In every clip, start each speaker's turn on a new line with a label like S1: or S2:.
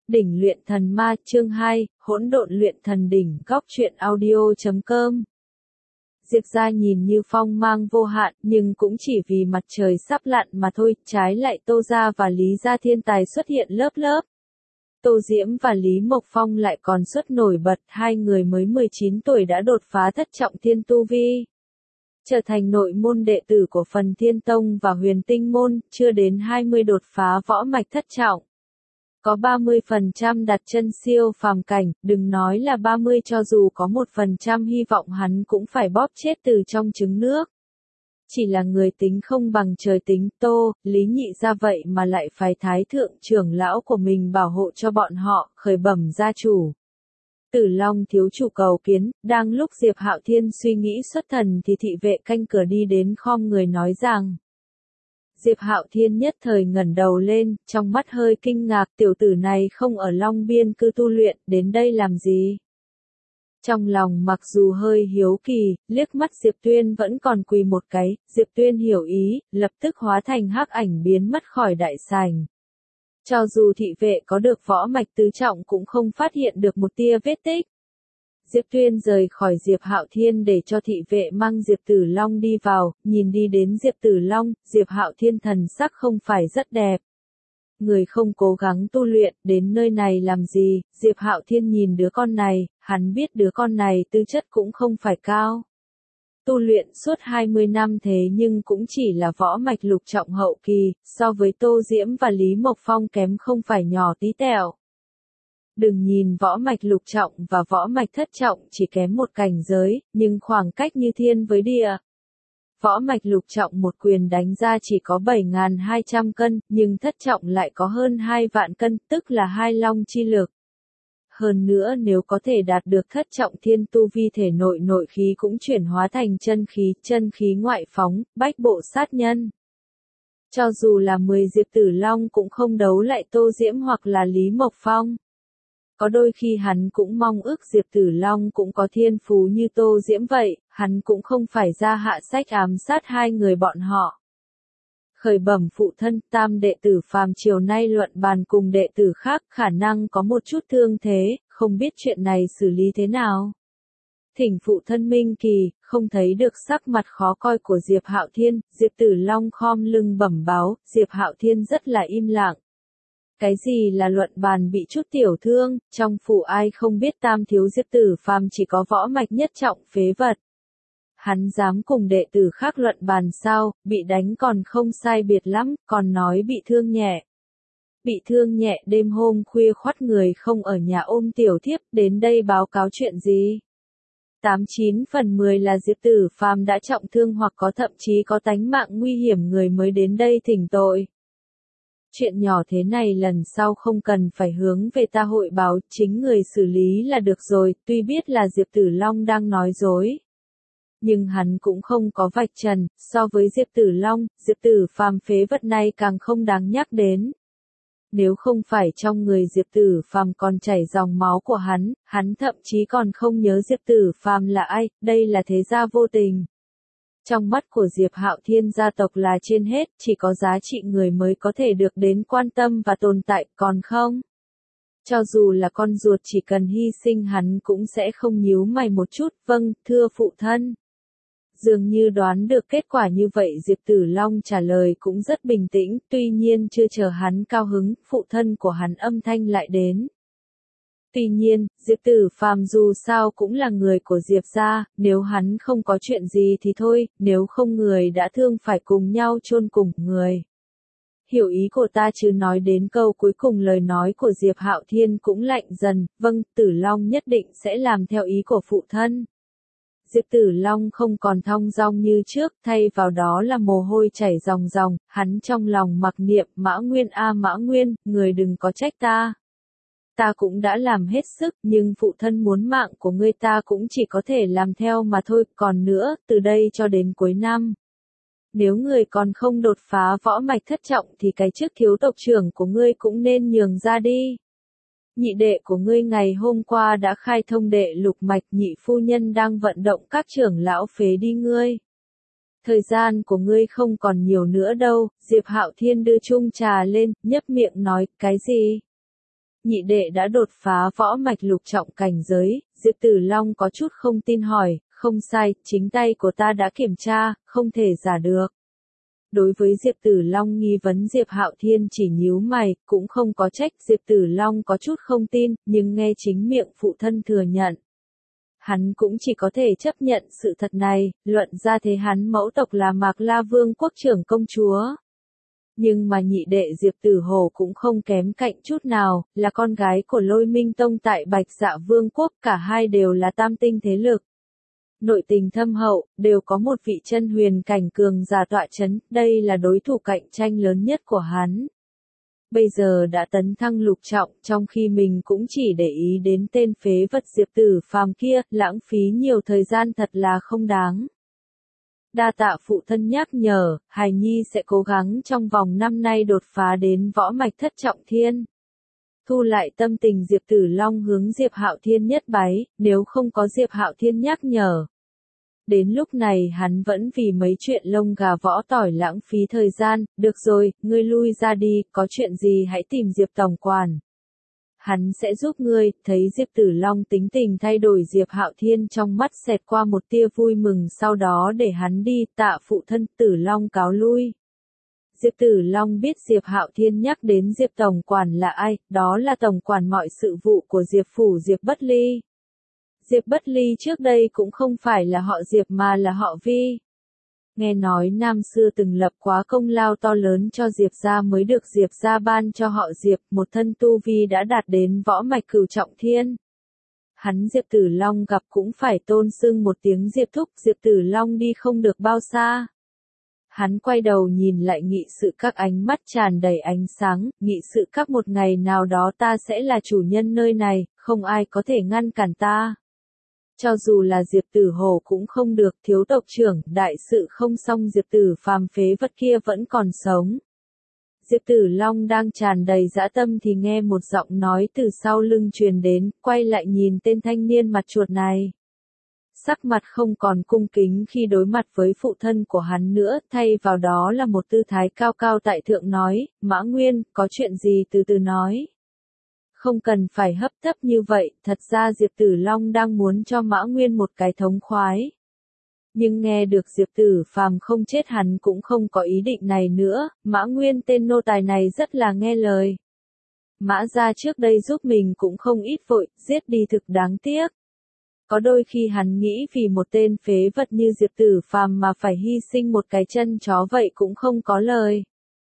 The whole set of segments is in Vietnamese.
S1: Đỉnh luyện thần ma chương 2, hỗn độn luyện thần đỉnh góc truyện audio.com. Diệp gia nhìn như phong mang vô hạn nhưng cũng chỉ vì mặt trời sắp lặn mà thôi, trái lại Tô gia và Lý gia thiên tài xuất hiện lớp lớp. Tô Diễm và Lý Mộc Phong lại còn xuất nổi bật, hai người mới 19 tuổi đã đột phá thất trọng thiên tu vi. Trở thành nội môn đệ tử của Phần Thiên Tông và Huyền Tinh Môn, chưa đến 20 đột phá võ mạch thất trọng. Có 30% đặt chân siêu phàm cảnh, đừng nói là 30 cho dù có 1% hy vọng hắn cũng phải bóp chết từ trong trứng nước. Chỉ là người tính không bằng trời tính, Tô, Lý nhị ra vậy mà lại phải thái thượng trưởng lão của mình bảo hộ cho bọn họ, khởi bẩm gia chủ. Tử Long thiếu chủ cầu kiến, đang lúc Diệp Hạo Thiên suy nghĩ xuất thần thì thị vệ canh cửa đi đến khom người nói rằng. Diệp Hạo Thiên nhất thời ngẩng đầu lên, trong mắt hơi kinh ngạc, tiểu tử này không ở Long Biên cư tu luyện, đến đây làm gì? Trong lòng mặc dù hơi hiếu kỳ, liếc mắt Diệp Tuyên vẫn còn quỳ một cái, Diệp Tuyên hiểu ý, lập tức hóa thành hắc ảnh biến mất khỏi đại sảnh. Cho dù thị vệ có được võ mạch tứ trọng cũng không phát hiện được một tia vết tích. Diệp Tuyên rời khỏi Diệp Hạo Thiên để cho thị vệ mang Diệp Tử Long đi vào, nhìn đi đến Diệp Tử Long, Diệp Hạo Thiên thần sắc không phải rất đẹp. Người không cố gắng tu luyện, đến nơi này làm gì? Diệp Hạo Thiên nhìn đứa con này, hắn biết đứa con này tư chất cũng không phải cao. Tu luyện suốt 20 năm thế nhưng cũng chỉ là võ mạch lục trọng hậu kỳ, so với Tô Diễm và Lý Mộc Phong kém không phải nhỏ tí tẹo. Đừng nhìn võ mạch lục trọng và võ mạch thất trọng chỉ kém một cảnh giới, nhưng khoảng cách như thiên với địa. Võ mạch lục trọng một quyền đánh ra chỉ có 7.200 cân, nhưng thất trọng lại có hơn 2 vạn cân, tức là hai long chi lực. Hơn nữa nếu có thể đạt được thất trọng thiên tu vi thể nội nội khí cũng chuyển hóa thành chân khí ngoại phóng, bách bộ sát nhân. Cho dù là 10 Diệp Tử Long cũng không đấu lại Tô Diễm hoặc là Lý Mộc Phong. Có đôi khi hắn cũng mong ước Diệp Tử Long cũng có thiên phú như Tô Diễm vậy, hắn cũng không phải ra hạ sách ám sát hai người bọn họ. Khởi bẩm phụ thân, tam đệ tử phàm chiều nay luận bàn cùng đệ tử khác, khả năng có một chút thương thế, không biết chuyện này xử lý thế nào. Thỉnh phụ thân minh kỳ, không thấy được sắc mặt khó coi của Diệp Hạo Thiên, Diệp Tử Long khom lưng bẩm báo, Diệp Hạo Thiên rất là im lặng. Cái gì là luận bàn bị chút tiểu thương, trong phủ ai không biết tam thiếu Diệp Tử phàm chỉ có võ mạch nhất trọng phế vật. Hắn dám cùng đệ tử khác luận bàn sao, bị đánh còn không sai biệt lắm, còn nói bị thương nhẹ. Bị thương nhẹ đêm hôm khuya khoắt người không ở nhà ôm tiểu thiếp, đến đây báo cáo chuyện gì? 89 phần 10 là Diệp Tử phàm đã trọng thương hoặc có thậm chí có tánh mạng nguy hiểm người mới đến đây thỉnh tội. Chuyện nhỏ thế này lần sau không cần phải hướng về ta hội báo, chính người xử lý là được rồi, tuy biết là Diệp Tử Long đang nói dối. Nhưng hắn cũng không có vạch trần, so với Diệp Tử Long, Diệp Tử phàm phế vật này càng không đáng nhắc đến. Nếu không phải trong người Diệp Tử phàm còn chảy dòng máu của hắn thậm chí còn không nhớ Diệp Tử phàm là ai, đây là thế gia vô tình. Trong mắt của Diệp Hạo Thiên gia tộc là trên hết, chỉ có giá trị người mới có thể được đến quan tâm và tồn tại, còn không. Cho dù là con ruột chỉ cần hy sinh hắn cũng sẽ không nhíu mày một chút, vâng, thưa phụ thân. Dường như đoán được kết quả như vậy Diệp Tử Long trả lời cũng rất bình tĩnh, tuy nhiên chưa chờ hắn cao hứng, phụ thân của hắn âm thanh lại đến. Tuy nhiên, Diệp Tử phàm dù sao cũng là người của Diệp gia, nếu hắn không có chuyện gì thì thôi, nếu không người đã thương phải cùng nhau chôn cùng người. Hiểu ý của ta chứ nói đến câu cuối cùng lời nói của Diệp Hạo Thiên cũng lạnh dần, vâng, Tử Long nhất định sẽ làm theo ý của phụ thân. Diệp Tử Long không còn thong dong như trước, thay vào đó là mồ hôi chảy ròng ròng, hắn trong lòng mặc niệm, Mã Nguyên a Mã Nguyên, người đừng có trách ta. Ta cũng đã làm hết sức, nhưng phụ thân muốn mạng của ngươi ta cũng chỉ có thể làm theo mà thôi, còn nữa, từ đây cho đến cuối năm. Nếu người còn không đột phá võ mạch thất trọng thì cái chức thiếu tộc trưởng của ngươi cũng nên nhường ra đi. Nhị đệ của ngươi ngày hôm qua đã khai thông đệ lục mạch, nhị phu nhân đang vận động các trưởng lão phế đi ngươi. Thời gian của ngươi không còn nhiều nữa đâu, Diệp Hạo Thiên đưa chung trà lên, nhấp miệng nói, cái gì? nhị đệ đã đột phá võ mạch lục trọng cảnh giới, Diệp Tử Long có chút không tin hỏi, không sai, chính tay của ta đã kiểm tra, không thể giả được. Đối với Diệp Tử Long nghi vấn Diệp Hạo Thiên chỉ nhíu mày, cũng không có trách Diệp Tử Long có chút không tin, nhưng nghe chính miệng phụ thân thừa nhận. Hắn cũng chỉ có thể chấp nhận sự thật này, luận ra thế hắn mẫu tộc là Mạc La Vương quốc trưởng công chúa. Nhưng mà nhị đệ Diệp Tử Hồ cũng không kém cạnh chút nào, là con gái của Lôi Minh Tông tại Bạch Dạ Vương quốc, cả hai đều là tam tinh thế lực. Nội tình thâm hậu, đều có một vị chân huyền cảnh cường giả tọa chấn, đây là đối thủ cạnh tranh lớn nhất của hắn. Bây giờ đã tấn thăng lục trọng, trong khi mình cũng chỉ để ý đến tên phế vật Diệp Tử Phàm kia, lãng phí nhiều thời gian thật là không đáng. Đa tạ phụ thân nhắc nhở, hài nhi sẽ cố gắng trong vòng năm nay đột phá đến võ mạch thất trọng thiên. Thu lại tâm tình Diệp Tử Long hướng Diệp Hạo Thiên nhất bái, nếu không có Diệp Hạo Thiên nhắc nhở. Đến lúc này hắn vẫn vì mấy chuyện lông gà võ tỏi lãng phí thời gian, được rồi, ngươi lui ra đi, có chuyện gì hãy tìm Diệp tổng quản. Hắn sẽ giúp ngươi, thấy Diệp Tử Long tính tình thay đổi Diệp Hạo Thiên trong mắt xẹt qua một tia vui mừng sau đó để hắn đi, tạ phụ thân Tử Long cáo lui. Diệp Tử Long biết Diệp Hạo Thiên nhắc đến Diệp tổng quản là ai, đó là tổng quản mọi sự vụ của Diệp phủ Diệp Bất Ly. Diệp Bất Ly trước đây cũng không phải là họ Diệp mà là họ Vi. Nghe nói năm xưa từng lập quá công lao to lớn cho Diệp gia mới được Diệp gia ban cho họ Diệp, một thân tu vi đã đạt đến võ mạch cửu trọng thiên. Hắn Diệp Tử Long gặp cũng phải tôn xưng một tiếng Diệp thúc, Diệp Tử Long đi không được bao xa. Hắn quay đầu nhìn lại nghị sự các, ánh mắt tràn đầy ánh sáng, nghị sự các, một ngày nào đó ta sẽ là chủ nhân nơi này, không ai có thể ngăn cản ta. Cho dù là Diệp Tử Hồ cũng không được, thiếu tộc trưởng, đại sự không xong, Diệp Tử Phàm phế vật kia vẫn còn sống. Diệp Tử Long đang tràn đầy dã tâm thì nghe một giọng nói từ sau lưng truyền đến, quay lại nhìn tên thanh niên mặt chuột này. Sắc mặt không còn cung kính khi đối mặt với phụ thân của hắn nữa, thay vào đó là một tư thái cao cao tại thượng nói, Mã Nguyên, có chuyện gì từ từ nói. Không cần phải hấp tấp như vậy, thật ra Diệp Tử Long đang muốn cho Mã Nguyên một cái thống khoái. Nhưng nghe được Diệp Tử Phàm không chết hắn cũng không có ý định này nữa, Mã Nguyên tên nô tài này rất là nghe lời. Mã gia trước đây giúp mình cũng không ít vội, giết đi thực đáng tiếc. Có đôi khi hắn nghĩ vì một tên phế vật như Diệp Tử Phàm mà phải hy sinh một cái chân chó vậy cũng không có lời.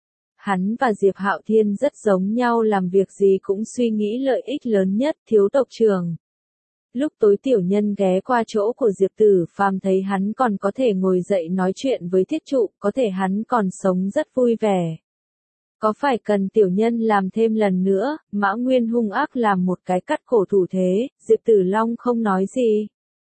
S1: Hắn và Diệp Hạo Thiên rất giống nhau, làm việc gì cũng suy nghĩ lợi ích lớn nhất, thiếu tộc trưởng. Lúc tối tiểu nhân ghé qua chỗ của Diệp Tử Phàm thấy hắn còn có thể ngồi dậy nói chuyện với thiết trụ, có thể hắn còn sống rất vui vẻ. Có phải cần tiểu nhân làm thêm lần nữa, Mã Nguyên hung ác làm một cái cắt cổ thủ thế, Diệp Tử Long không nói gì.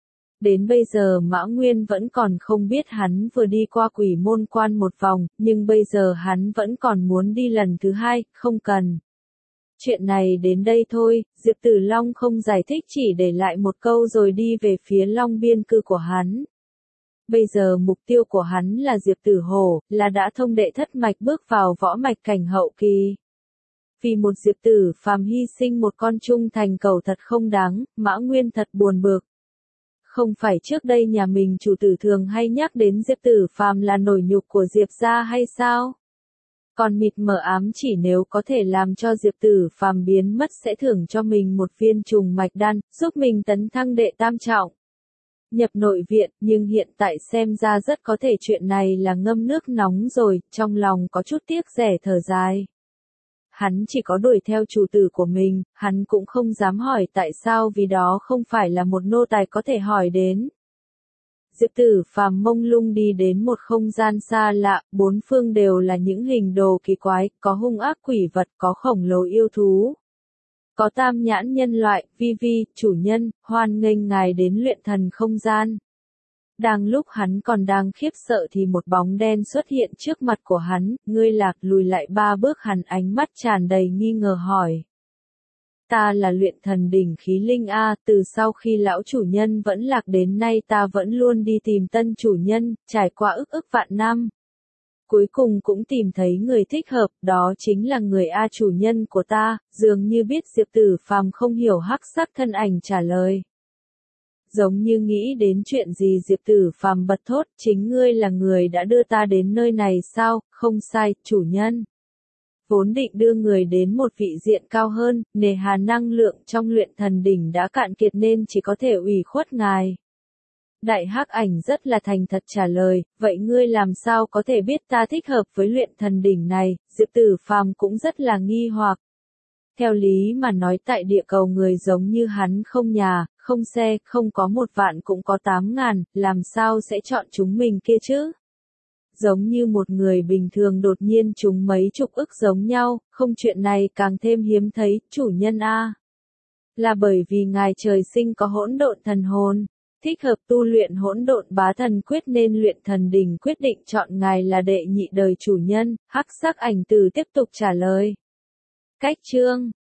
S1: Đến bây giờ Mã Nguyên vẫn còn không biết hắn vừa đi qua quỷ môn quan một vòng, nhưng bây giờ hắn vẫn còn muốn đi lần thứ hai, không cần. Chuyện này đến đây thôi, Diệp Tử Long không giải thích chỉ để lại một câu rồi đi về phía Long Biên cư của hắn. Bây giờ mục tiêu của hắn là Diệp Tử Hồ, là đã thông đệ thất mạch bước vào võ mạch cảnh hậu kỳ. Vì một Diệp Tử Phàm hy sinh một con trung thành cầu thật không đáng, Mã Nguyên thật buồn bực. Không phải trước đây nhà mình chủ tử thường hay nhắc đến Diệp Tử Phàm là nổi nhục của Diệp gia hay sao? Còn mịt mờ ám chỉ nếu có thể làm cho Diệp Tử Phàm biến mất sẽ thưởng cho mình một viên trùng mạch đan, giúp mình tấn thăng đệ tam trọng. Nhập nội viện, nhưng hiện tại xem ra rất có thể chuyện này là ngâm nước nóng rồi, trong lòng có chút tiếc rẻ thở dài. Hắn chỉ có đuổi theo chủ tử của mình, hắn cũng không dám hỏi tại sao vì đó không phải là một nô tài có thể hỏi đến. Diệp Tử Phàm mông lung đi đến một không gian xa lạ, bốn phương đều là những hình đồ kỳ quái, có hung ác quỷ vật, có khổng lồ yêu thú. Có tam nhãn nhân loại, vi vi, chủ nhân, hoan nghênh ngài đến luyện thần không gian. Đang lúc hắn còn đang khiếp sợ thì một bóng đen xuất hiện trước mặt của hắn, ngươi lạc lùi lại 3 bước, hắn ánh mắt tràn đầy nghi ngờ hỏi. Ta là luyện thần đỉnh khí linh A, từ sau khi lão chủ nhân vẫn lạc đến nay ta vẫn luôn đi tìm tân chủ nhân, trải qua ức vạn năm. Cuối cùng cũng tìm thấy người thích hợp, đó chính là người A chủ nhân của ta, dường như biết Diệp Tử Phàm không hiểu hắc sắc thân ảnh trả lời. Giống như nghĩ đến chuyện gì Diệp Tử Phàm bật thốt, chính ngươi là người đã đưa ta đến nơi này sao, không sai, chủ nhân. Vốn định đưa người đến một vị diện cao hơn, nề hà năng lượng trong luyện thần đỉnh đã cạn kiệt nên chỉ có thể ủy khuất ngài. Đại hắc ảnh rất là thành thật trả lời, vậy ngươi làm sao có thể biết ta thích hợp với luyện thần đỉnh này, Diệp Tử Phàm cũng rất là nghi hoặc. Theo lý mà nói tại địa cầu người giống như hắn không nhà, không xe, không có 1.000.000 cũng có 8.000, làm sao sẽ chọn chúng mình kia chứ? Giống như một người bình thường đột nhiên trúng mấy chục ức giống nhau, không chuyện này càng thêm hiếm thấy, chủ nhân A. Là bởi vì ngài trời sinh có hỗn độn thần hồn, thích hợp tu luyện hỗn độn bá thần quyết nên luyện thần đỉnh quyết định chọn ngài là đệ nhị đời chủ nhân, hắc sắc ảnh tử tiếp tục trả lời. Cách chương